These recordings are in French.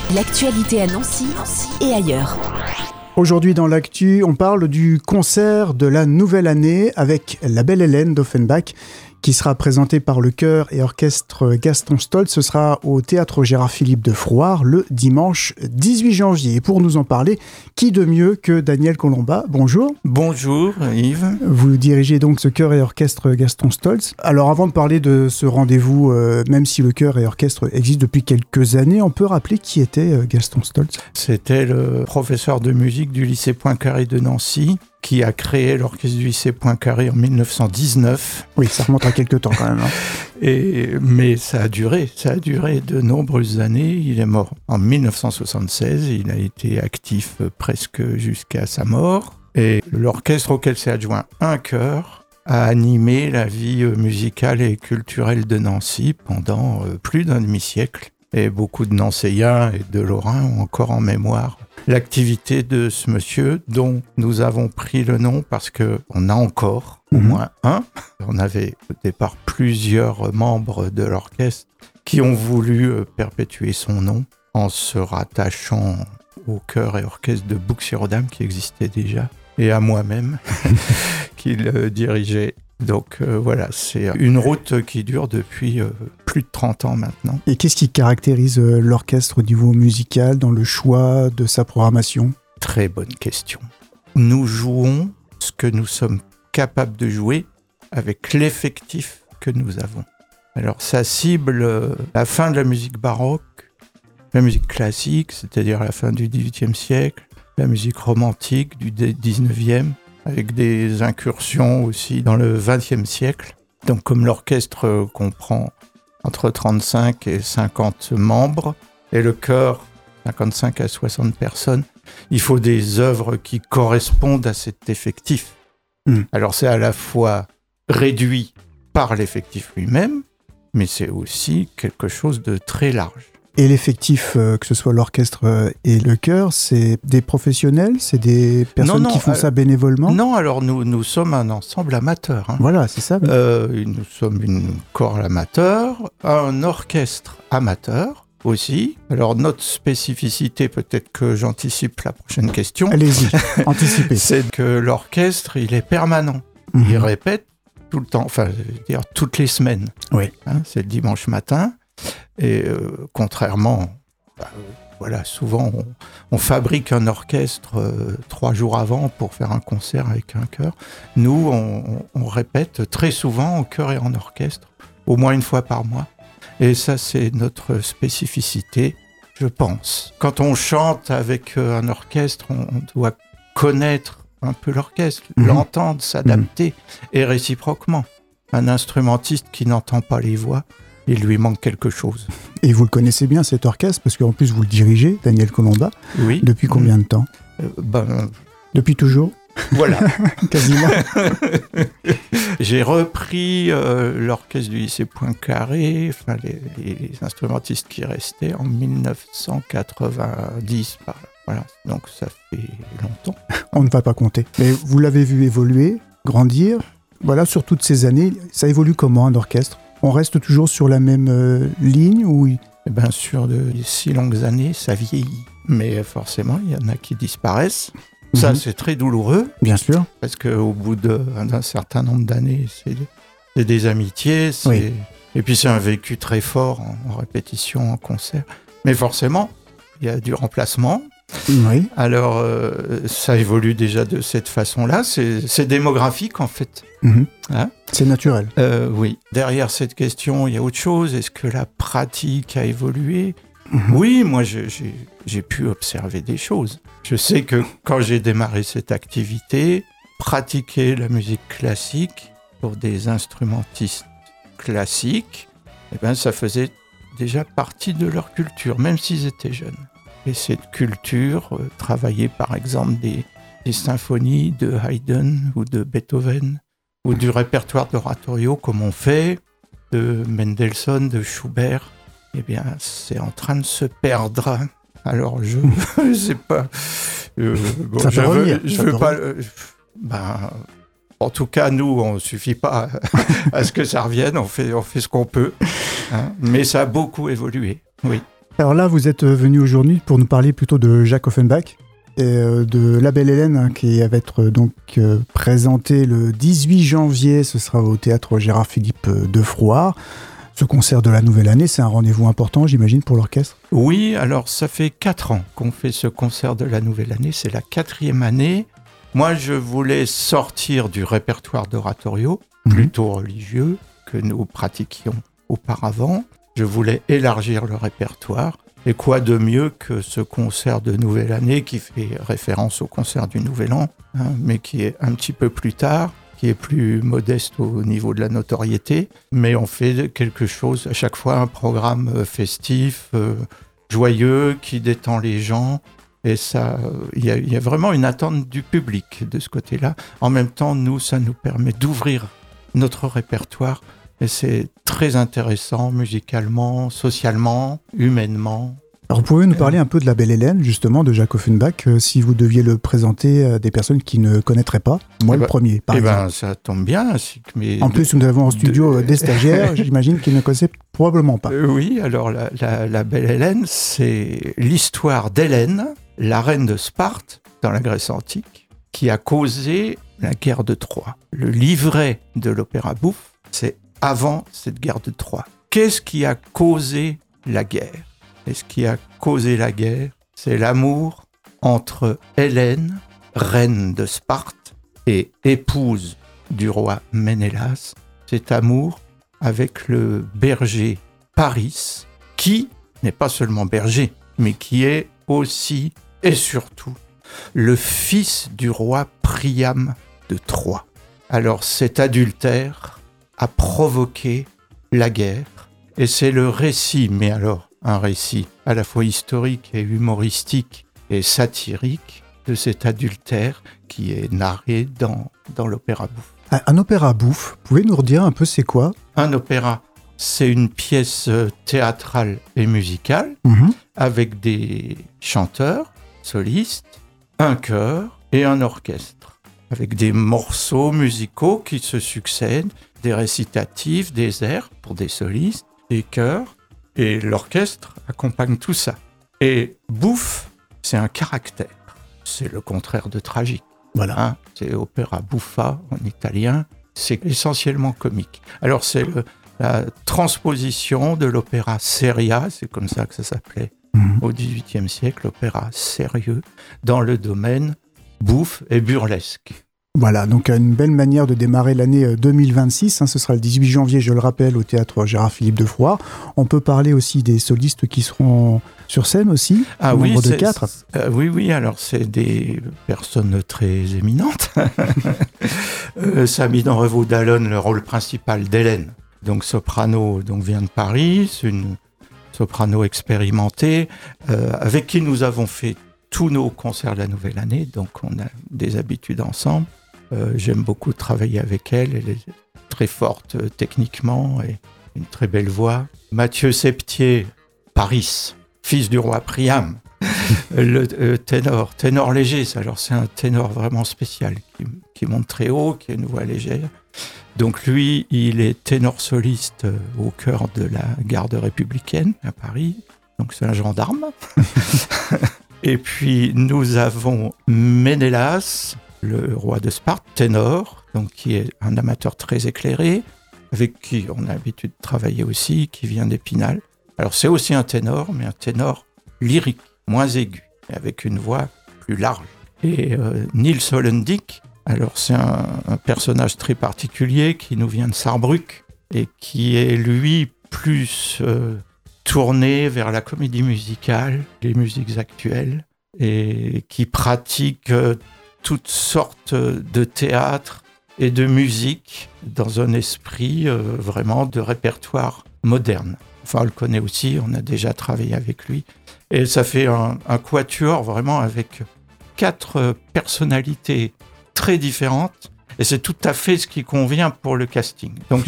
L'actualité à Nancy et ailleurs. Aujourd'hui dans l'actu, on parle du concert de la nouvelle année avec La Belle Hélène d'Offenbach qui sera présenté par le chœur et orchestre Gaston Stoltz. Ce sera au théâtre Gérard Philippe de Frouard le dimanche 18 janvier. Et pour nous en parler, qui de mieux que Daniel Colomba? Bonjour. Bonjour Yves. Vous dirigez donc ce chœur et orchestre Gaston Stoltz. Alors avant de parler de ce rendez-vous, même si le chœur et orchestre existe depuis quelques années, on peut rappeler qui était Gaston Stoltz? C'était le professeur de musique du lycée Poincaré de Nancy, qui a créé l'orchestre du lycée Poincaré en 1919. Oui, ça remonte à quelques temps quand même. Mais ça a duré de nombreuses années. Il est mort en 1976, il a été actif presque jusqu'à sa mort. Et l'orchestre auquel s'est adjoint un chœur a animé la vie musicale et culturelle de Nancy pendant plus d'un demi-siècle. Et beaucoup de Nancéens et de Lorrains ont encore en mémoire l'activité de ce monsieur dont nous avons pris le nom parce qu'on a encore au moins un. On avait au départ plusieurs membres de l'orchestre qui ont voulu perpétuer son nom en se rattachant au chœur et orchestre de Bouxières-aux-Dames qui existait déjà et à moi-même qui le dirigeait. Donc voilà, c'est une route qui dure depuis plus de 30 ans maintenant. Et qu'est-ce qui caractérise l'orchestre au niveau musical, dans le choix de sa programmation? Très bonne question. Nous jouons ce que nous sommes capables de jouer avec l'effectif que nous avons. Alors ça cible la fin de la musique baroque, la musique classique, c'est-à-dire la fin du XVIIIe siècle, la musique romantique du XIXe, avec des incursions aussi dans le XXe siècle. Donc comme l'orchestre comprend entre 35 et 50 membres, et le chœur 55 à 60 personnes, il faut des œuvres qui correspondent à cet effectif. Alors c'est à la fois réduit par l'effectif lui-même, mais c'est aussi quelque chose de très large. Et l'effectif, que ce soit l'orchestre et le chœur, c'est des professionnels? C'est des personnes qui font ça bénévolement? Non, alors nous sommes un ensemble amateur. Voilà, c'est ça. Nous sommes une chorale amateur, un orchestre amateur aussi. Alors notre spécificité, peut-être que j'anticipe la prochaine question. Allez-y, anticipez. C'est que l'orchestre, il est permanent. Il répète tout le temps, enfin, je veux dire toutes les semaines. Oui. C'est le dimanche matin. Et contrairement, souvent on fabrique un orchestre 3 jours avant pour faire un concert avec un chœur. Nous, on répète très souvent en chœur et en orchestre, au moins une fois par mois. Et ça, c'est notre spécificité, je pense. Quand on chante avec un orchestre, on doit connaître un peu l'orchestre, l'entendre, s'adapter, et réciproquement. Un instrumentiste qui n'entend pas les voix, il lui manque quelque chose. Et vous le connaissez bien, cet orchestre, parce qu'en plus vous le dirigez, Daniel Colomba. Oui. Depuis combien de temps? Depuis toujours? Voilà. Quasiment. J'ai repris l'orchestre du lycée Poincaré, enfin les instrumentistes qui restaient, en 1990. Voilà. Donc ça fait longtemps. On ne va pas compter. Mais vous l'avez vu évoluer, grandir. Voilà, sur toutes ces années, ça évolue comment un orchestre? On reste toujours sur la même ligne ou... Sur de si longues années, ça vieillit. Mais forcément, il y en a qui disparaissent. Ça, c'est très douloureux. Bien sûr. Parce qu'au bout d'un certain nombre d'années, c'est des amitiés. Oui. Et puis, c'est un vécu très fort en répétition, en concert. Mais forcément, il y a du remplacement. Oui. Alors, ça évolue déjà de cette façon-là. C'est démographique, en fait. Hein? C'est naturel. Oui. Derrière cette question, il y a autre chose. Est-ce que la pratique a évolué? Oui, moi, j'ai pu observer des choses. Je sais que quand j'ai démarré cette activité, pratiquer la musique classique pour des instrumentistes classiques, ça faisait déjà partie de leur culture, même s'ils étaient jeunes. Et cette culture travaillait par exemple des symphonies de Haydn ou de Beethoven, ou du répertoire d'oratorio comme on fait, de Mendelssohn, de Schubert, c'est en train de se perdre. Alors je sais pas, je veux pas. En tout cas, nous, on ne suffit pas à ce que ça revienne. On fait ce qu'on peut, hein, mais ça a beaucoup évolué. Oui. Alors là, vous êtes venu aujourd'hui pour nous parler plutôt de Jacques Offenbach et de La Belle Hélène, hein, qui va être donc présenté le 18 janvier. Ce sera au théâtre Gérard Philippe de Frouard. Ce concert de la nouvelle année, c'est un rendez-vous important, j'imagine, pour l'orchestre? Oui, alors ça fait 4 ans qu'on fait ce concert de la nouvelle année. C'est la 4e année. Moi, je voulais sortir du répertoire d'oratorio, plutôt religieux, que nous pratiquions auparavant. Je voulais élargir le répertoire. Et quoi de mieux que ce concert de nouvelle année qui fait référence au concert du Nouvel An, hein, mais qui est un petit peu plus tard, qui est plus modeste au niveau de la notoriété. Mais on fait quelque chose, à chaque fois un programme festif, joyeux, qui détend les gens. Et ça, il y a vraiment une attente du public de ce côté-là. En même temps, ça nous permet d'ouvrir notre répertoire. Et c'est très intéressant musicalement, socialement, humainement. Alors, vous pouvez nous parler un peu de La Belle Hélène, justement, de Jacques Offenbach, si vous deviez le présenter à des personnes qui ne connaîtraient pas. Moi, le premier, par exemple. Ça tombe bien. En plus, nous avons en studio des stagiaires, j'imagine qu'ils ne connaissaient probablement pas. Oui, alors la Belle Hélène, c'est l'histoire d'Hélène, la reine de Sparte, dans la Grèce antique, qui a causé la guerre de Troie. Le livret de l'opéra bouffe, c'est avant cette guerre de Troie. Qu'est-ce qui a causé la guerre ? Et ce qui a causé la guerre, c'est l'amour entre Hélène, reine de Sparte, et épouse du roi Ménélas. Cet amour avec le berger Paris, qui n'est pas seulement berger, mais qui est aussi et surtout le fils du roi Priam de Troie. Alors cet adultère a provoqué la guerre, et c'est le récit, mais alors un récit à la fois historique et humoristique et satirique de cet adultère qui est narré dans l'opéra bouffe. Un opéra bouffe, pouvez nous redire un peu c'est quoi ? Un opéra, c'est une pièce théâtrale et musicale avec des chanteurs, solistes, un chœur et un orchestre, avec des morceaux musicaux qui se succèdent, des récitatifs, des airs pour des solistes, des chœurs, et l'orchestre accompagne tout ça. Et bouffe, c'est un caractère. C'est le contraire de tragique. Voilà. Hein, c'est opéra buffa en italien. C'est essentiellement comique. Alors c'est la transposition de l'opéra seria, c'est comme ça que ça s'appelait au XVIIIe siècle, l'opéra sérieux, dans le domaine bouffe et burlesque. Voilà, donc une belle manière de démarrer l'année 2026. Ce sera le 18 janvier, je le rappelle, au théâtre Gérard Philippe de Frouard. On peut parler aussi des solistes qui seront sur scène aussi, nombre de 4. Oui, alors c'est des personnes très éminentes. Sabine Revaud-Dallon, le rôle principal d'Hélène, donc soprano, vient de Paris, c'est une soprano expérimentée, avec qui nous avons fait tous nos concerts de la nouvelle année, donc on a des habitudes ensemble. J'aime beaucoup travailler avec elle est très forte techniquement et une très belle voix. Mathieu Septier, Paris, fils du roi Priam, le ténor léger, alors c'est un ténor vraiment spécial qui monte très haut, qui a une voix légère. Donc lui, il est ténor soliste au cœur de la garde républicaine à Paris, donc c'est un gendarme. Et puis nous avons Ménélas, le roi de Sparte, ténor, donc qui est un amateur très éclairé, avec qui on a l'habitude de travailler aussi, qui vient d'Épinal. Alors c'est aussi un ténor, mais un ténor lyrique, moins aigu, avec une voix plus large. Et Niels Holendijk, alors c'est un personnage très particulier qui nous vient de Sarrebruck et qui est lui plus tourné vers la comédie musicale, les musiques actuelles, et qui pratique toutes sortes de théâtre et de musique dans un esprit vraiment de répertoire moderne. Enfin, on le connaît aussi, on a déjà travaillé avec lui. Et ça fait un quatuor vraiment avec 4 personnalités très différentes. Et c'est tout à fait ce qui convient pour le casting. Donc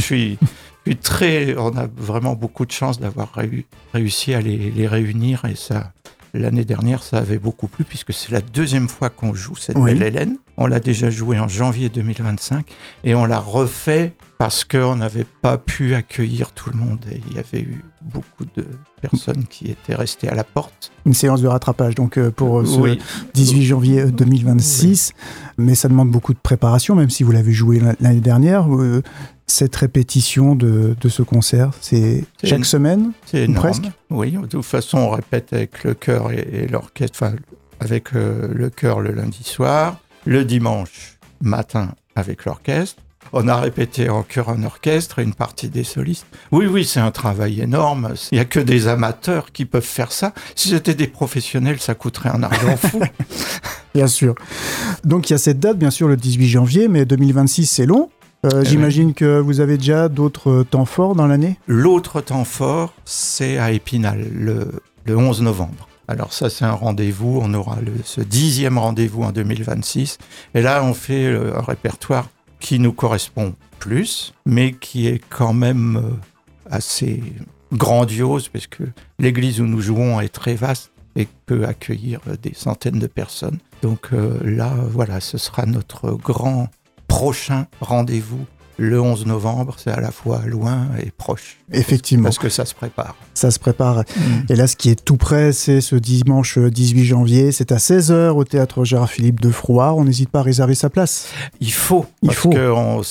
on a vraiment beaucoup de chance d'avoir réussi à les réunir. Et ça, l'année dernière, ça avait beaucoup plu, puisque c'est la 2e fois qu'on joue cette Belle Hélène. On l'a déjà joué en janvier 2025 et on l'a refait parce qu'on n'avait pas pu accueillir tout le monde. Et il y avait eu beaucoup de personnes qui étaient restées à la porte. Une séance de rattrapage donc pour ce Oui. 18 janvier 2026. Oui. Mais ça demande beaucoup de préparation, même si vous l'avez joué l'année dernière. Cette répétition de ce concert, c'est chaque semaine? C'est énorme. Presque. Oui, de toute façon, on répète avec le chœur et l'orchestre, enfin, avec le chœur le lundi soir, le dimanche matin avec l'orchestre. On a répété en chœur, en orchestre, et une partie des solistes. Oui, c'est un travail énorme. Il n'y a que des amateurs qui peuvent faire ça. Si c'était des professionnels, ça coûterait un argent fou. Bien sûr. Donc il y a cette date, bien sûr, le 18 janvier, mais 2026, c'est long. J'imagine que vous avez déjà d'autres temps forts dans l'année? L'autre temps fort, c'est à Épinal, le 11 novembre. Alors ça, c'est un rendez-vous. On aura ce 10e rendez-vous en 2026. Et là, on fait un répertoire qui nous correspond plus, mais qui est quand même assez grandiose, parce que l'église où nous jouons est très vaste et peut accueillir des centaines de personnes. Donc là, voilà, ce sera notre grand prochain rendez-vous. Le 11 novembre, c'est à la fois loin et proche. Effectivement. Parce que ça se prépare. Ça se prépare. Et là, ce qui est tout près, c'est ce dimanche 18 janvier. C'est à 16h au théâtre Gérard-Philippe de Frouard. On n'hésite pas à réserver sa place. Il faut. Parce qu'on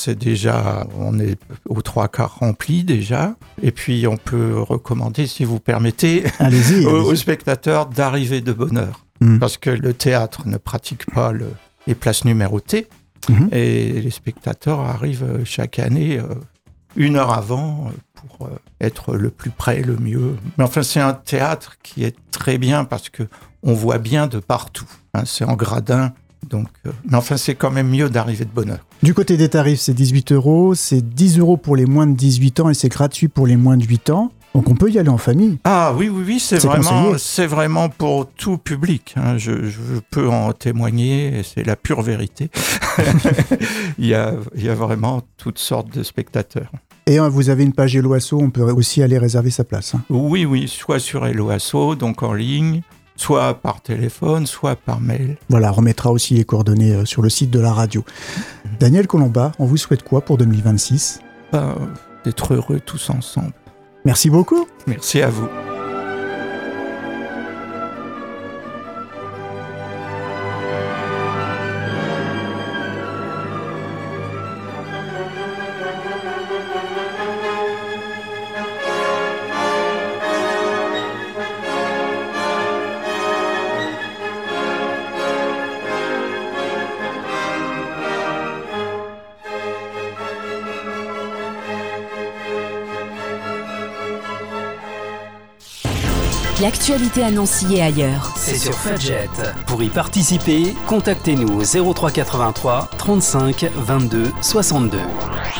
est aux 3/4 rempli déjà. Et puis, on peut recommander, si vous permettez, aux spectateurs d'arriver de bonne heure. Parce que le théâtre ne pratique pas les places numérotées. Et les spectateurs arrivent chaque année 1 heure avant pour être le plus près, le mieux. Mais enfin, c'est un théâtre qui est très bien parce qu'on voit bien de partout. C'est en gradin, donc... mais enfin, c'est quand même mieux d'arriver de bonne heure. Du côté des tarifs, c'est 18 €, c'est 10 € pour les moins de 18 ans et c'est gratuit pour les moins de 8 ans. Donc on peut y aller en famille. Ah oui, c'est vraiment pour tout public. Je peux en témoigner, et c'est la pure vérité. il y a vraiment toutes sortes de spectateurs. Et vous avez une page Hello Asso, on peut aussi aller réserver sa place. Oui, soit sur Hello Asso, donc en ligne, soit par téléphone, soit par mail. Voilà, on remettra aussi les coordonnées sur le site de la radio. Daniel Colomba, on vous souhaite quoi pour 2026 ? D'être heureux tous ensemble. Merci beaucoup. Merci à vous. L'actualité à Nancy et ailleurs. C'est sur Fudget. Pour y participer, contactez-nous au 03 83 35 22 62.